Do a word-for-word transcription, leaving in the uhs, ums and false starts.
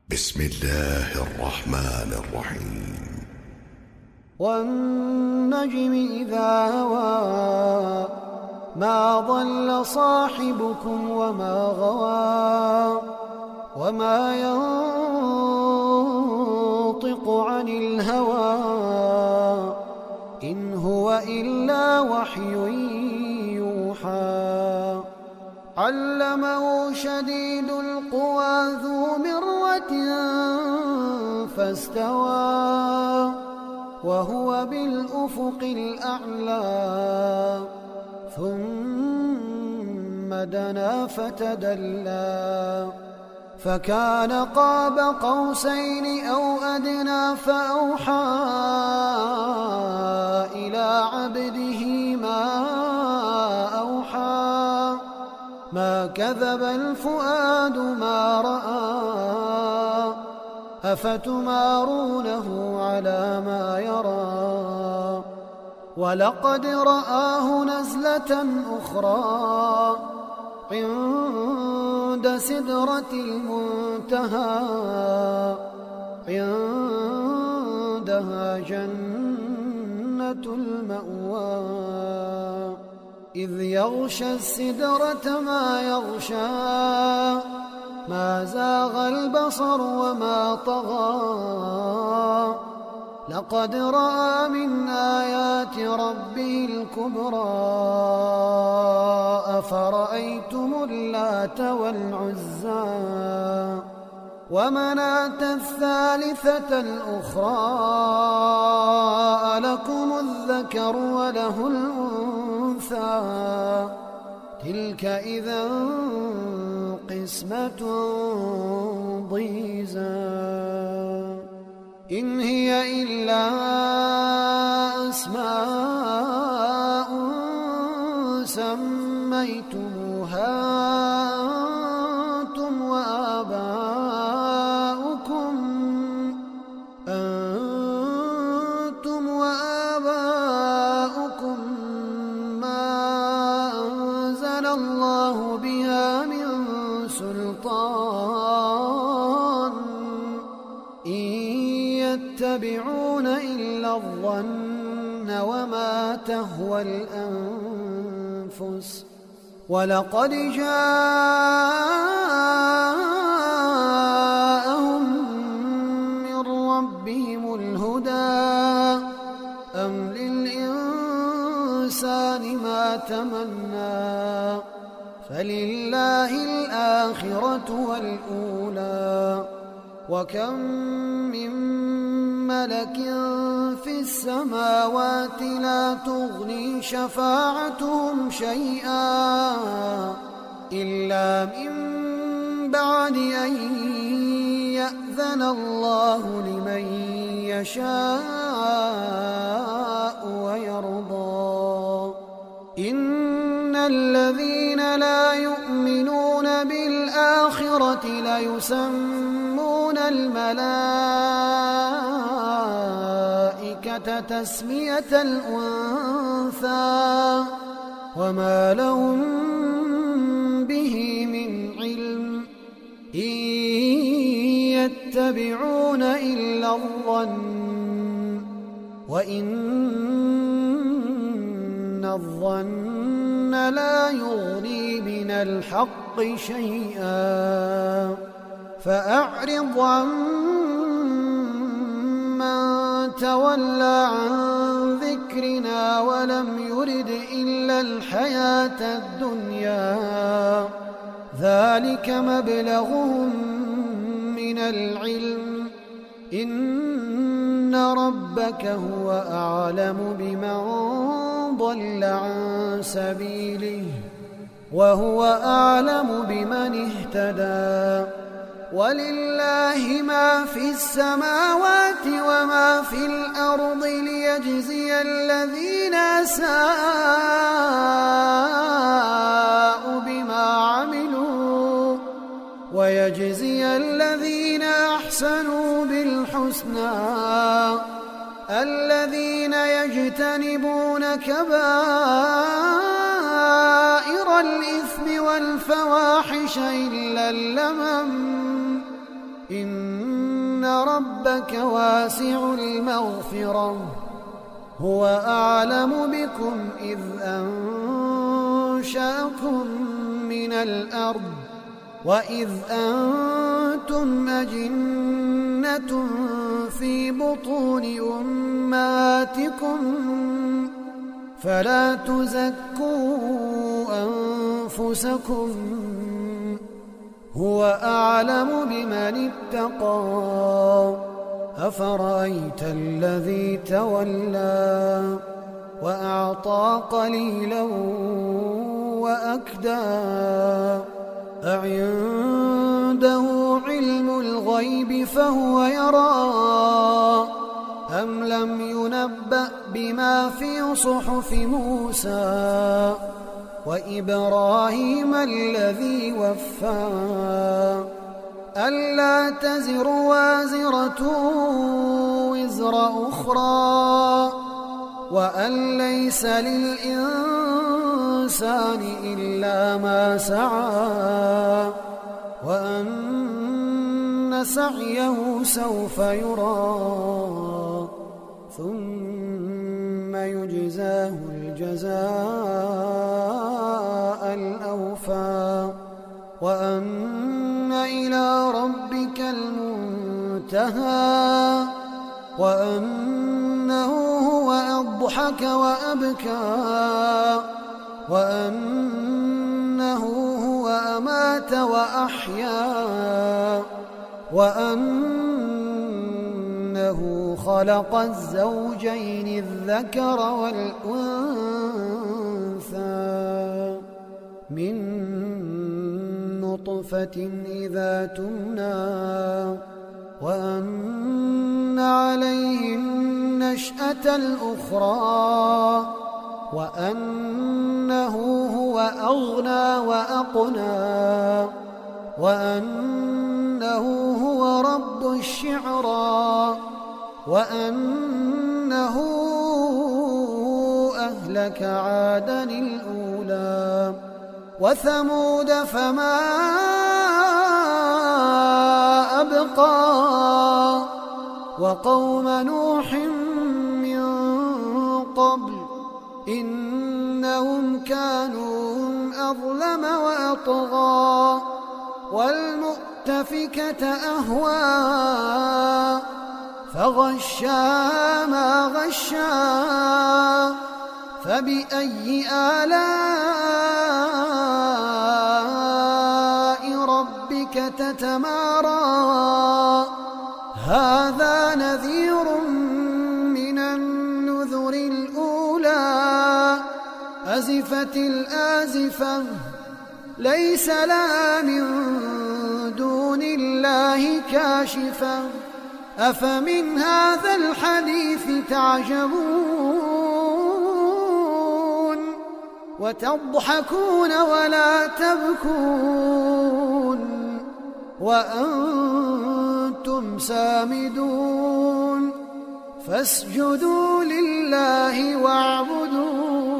بسم الله الرحمن الرحيم. والنجم إذا هوى ما ضل صاحبكم وما غوى وما ينطق عن الهوى إن هو إلا وحي يوحى علمه شديد القوى ذو مرة فاستوى وهو بالأفق الأعلى ثم دنا فتدلى فكان قاب قوسين أو أدنى فأوحى إلى عبده ما أوحى ما كذب الفؤاد ما رأى أفتمارونه على ما يرى ولقد رآه نزلة أخرى عند سدرة المنتهى عندها جنة المأوى إذ يغشى السدرة ما يغشى ما زاغ البصر وما طغى لقد رأى من آيات ربه الكبرى أفرأيتم اللات والعزى ومناة الثالثة الأخرى ألكم الذكر وله الأنثى تلك إذا قسمة ضيزى إن هي إلا أسماء سميتموها أنتم وآباؤكم أنتم وآباؤكم ما أنزل الله بها من سلطان إن يتبعون إلا الظن وما تهوى الأنفس ولقد جاءهم من ربهم الهدى أم للإنسان ما تمنى فلله الآخرة والأولى وكم من ملك في السماوات لا تغني شفاعتهم شيئا إلا من بعد أن يأذن الله لمن يشاء ويرضى إن الذين لا يؤمنون بالآخرة ليسمون الملائكة تسمية الأنثى وما لهم به من علم إن يتبعون إلا الظن وإن الظن لا يغني من الحق شيئا فأعرض عن من تولى عن ذكرنا ولم يرد إلا الحياة الدنيا ذلك مبلغهم من العلم إن ربك هو أعلم بمن ضل عن سبيله وهو أعلم بمن اهتدى ولله ما في السماوات وما في الأرض ليجزي الذين أساءوا بما عملوا ويجزي الذين أحسنوا بالحسنى الذين يجتنبون كبائر الإثم والفواحش إلا اللمم إن إن ربك واسع المغفرة هو أعلم بكم إذ أنشأكم من الأرض وإذ أنتم أجنة في بطون أمهاتكم فلا تزكوا أنفسكم هو أعلم بمن اتقى أفرأيت الذي تولى وأعطى قليلا وأكدى أعنده علم الغيب فهو يرى أم لم ينبأ بما في صحف موسى وإبراهيم الذي وفى ألا تزر وازرة وزر أخرى وأن ليس للإنسان إلا ما سعى وأن سعيه سوف يرى ثم يجزاه الجزاء الأوفى وأن إلى ربك المنتهى وأنه هو أضحك وأبكى وأنه هو أمات وأحيا وأنه خلق الزوجين الذكر والأنثى من نطفة إذا تمنى وأن عليه النشأة الأخرى وأنه هو أغنى وأقنى وأنه هو رب الشعرى وأنه أهلك عادا الأولى وثمود فما أبقى وقوم نوح من قبل إنهم كانوا أظلم وأطغى والمؤتفكة أهوى فغشاها ما غشا فبأي آلاء ربك تتمارى هذا نذير من النذر الأولى أزفت الآزفة ليس لها من دون الله كاشفة أفمن هذا الحديث تعجبون وتضحكون ولا تبكون وأنتم سامدون فاسجدوا لله واعبدوا